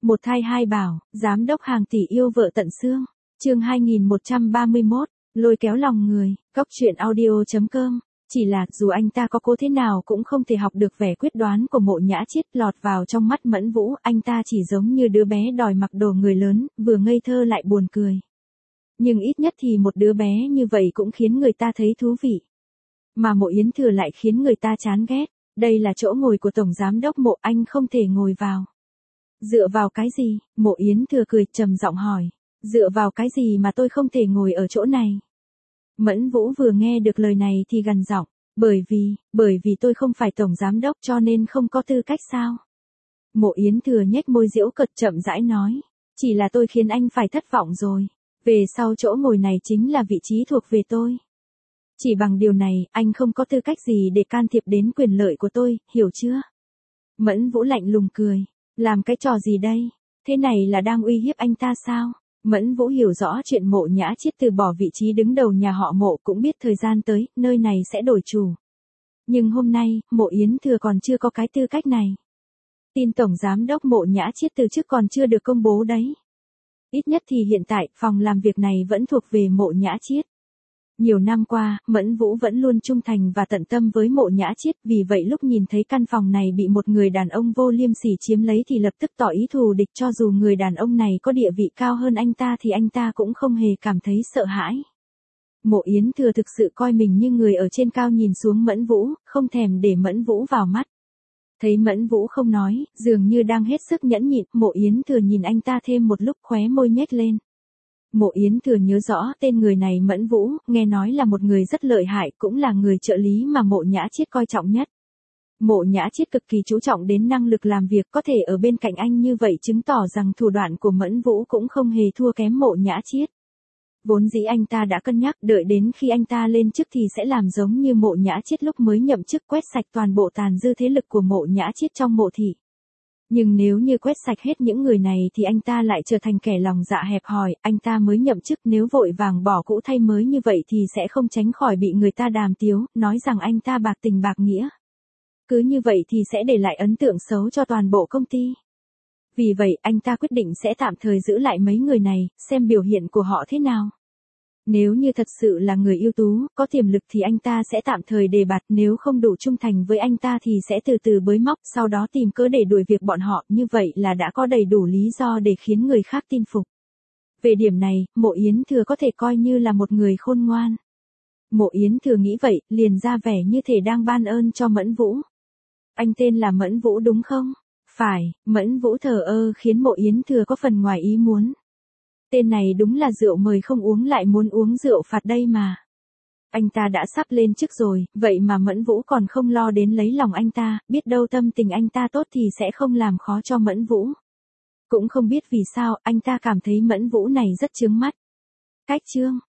Một thai hai bảo, giám đốc hàng tỷ yêu vợ tận xương. Chương 2131, lôi kéo lòng người, góc truyện audio.com. Chỉ là, dù anh ta có cố thế nào cũng không thể học được vẻ quyết đoán của Mộ Nhã Chiết, lọt vào trong mắt Mẫn Vũ, anh ta chỉ giống như đứa bé đòi mặc đồ người lớn, vừa ngây thơ lại buồn cười. Nhưng ít nhất thì một đứa bé như vậy cũng khiến người ta thấy thú vị. Mà Mộ Yến Thừa lại khiến người ta chán ghét. Đây là chỗ ngồi của Tổng Giám đốc Mộ, anh không thể ngồi vào. Dựa vào cái gì? Mộ Yến Thừa cười trầm giọng hỏi. Dựa vào cái gì mà tôi không thể ngồi ở chỗ này? Mẫn Vũ vừa nghe được lời này thì gằn giọng. Bởi vì tôi không phải Tổng Giám đốc cho nên không có tư cách sao? Mộ Yến Thừa nhếch môi giễu cợt chậm rãi nói. Chỉ là tôi khiến anh phải thất vọng rồi. Về sau chỗ ngồi này chính là vị trí thuộc về tôi. Chỉ bằng điều này, anh không có tư cách gì để can thiệp đến quyền lợi của tôi, hiểu chưa? Mẫn Vũ lạnh lùng cười. Làm cái trò gì đây? Thế này là đang uy hiếp anh ta sao? Mẫn Vũ hiểu rõ chuyện Mộ Nhã Chiết từ bỏ vị trí đứng đầu nhà họ Mộ, cũng biết thời gian tới, nơi này sẽ đổi chủ. Nhưng hôm nay, Mộ Yến Thừa còn chưa có cái tư cách này. Tin Tổng Giám đốc Mộ Nhã Chiết từ chức còn chưa được công bố đấy. Ít nhất thì hiện tại, phòng làm việc này vẫn thuộc về Mộ Nhã Chiết. Nhiều năm qua, Mẫn Vũ vẫn luôn trung thành và tận tâm với Mộ Nhã Chiết, vì vậy lúc nhìn thấy căn phòng này bị một người đàn ông vô liêm sỉ chiếm lấy thì lập tức tỏ ý thù địch, cho dù người đàn ông này có địa vị cao hơn anh ta thì anh ta cũng không hề cảm thấy sợ hãi. Mộ Yến Thừa thực sự coi mình như người ở trên cao nhìn xuống Mẫn Vũ, không thèm để Mẫn Vũ vào mắt. Thấy Mẫn Vũ không nói, dường như đang hết sức nhẫn nhịn, Mộ Yến Thừa nhìn anh ta thêm một lúc, khóe môi nhếch lên. Mộ Yến Thừa nhớ rõ tên người này Mẫn Vũ, nghe nói là một người rất lợi hại, cũng là người trợ lý mà Mộ Nhã Chiết coi trọng nhất. Mộ Nhã Chiết cực kỳ chú trọng đến năng lực làm việc, có thể ở bên cạnh anh như vậy chứng tỏ rằng thủ đoạn của Mẫn Vũ cũng không hề thua kém Mộ Nhã Chiết. Vốn dĩ anh ta đã cân nhắc đợi đến khi anh ta lên chức thì sẽ làm giống như Mộ Nhã Chiết lúc mới nhậm chức, quét sạch toàn bộ tàn dư thế lực của Mộ Nhã Chiết trong Mộ thị. Nhưng nếu như quét sạch hết những người này thì anh ta lại trở thành kẻ lòng dạ hẹp hòi, anh ta mới nhậm chức, nếu vội vàng bỏ cũ thay mới như vậy thì sẽ không tránh khỏi bị người ta đàm tiếu, nói rằng anh ta bạc tình bạc nghĩa. Cứ như vậy thì sẽ để lại ấn tượng xấu cho toàn bộ công ty. Vì vậy anh ta quyết định sẽ tạm thời giữ lại mấy người này, xem biểu hiện của họ thế nào. Nếu như thật sự là người ưu tú, có tiềm lực thì anh ta sẽ tạm thời đề bạt, nếu không đủ trung thành với anh ta thì sẽ từ từ bới móc, sau đó tìm cớ để đuổi việc bọn họ, như vậy là đã có đầy đủ lý do để khiến người khác tin phục. Về điểm này, Mộ Yến Thừa có thể coi như là một người khôn ngoan. Mộ Yến Thừa nghĩ vậy, liền ra vẻ như thể đang ban ơn cho Mẫn Vũ. Anh tên là Mẫn Vũ đúng không? Phải. Mẫn Vũ thờ ơ khiến Mộ Yến Thừa có phần ngoài ý muốn. Tên này đúng là rượu mời không uống lại muốn uống rượu phạt đây mà. Anh ta đã sắp lên chức rồi, vậy mà Mẫn Vũ còn không lo đến lấy lòng anh ta, biết đâu tâm tình anh ta tốt thì sẽ không làm khó cho Mẫn Vũ. Cũng không biết vì sao, anh ta cảm thấy Mẫn Vũ này rất chướng mắt. Cách chương,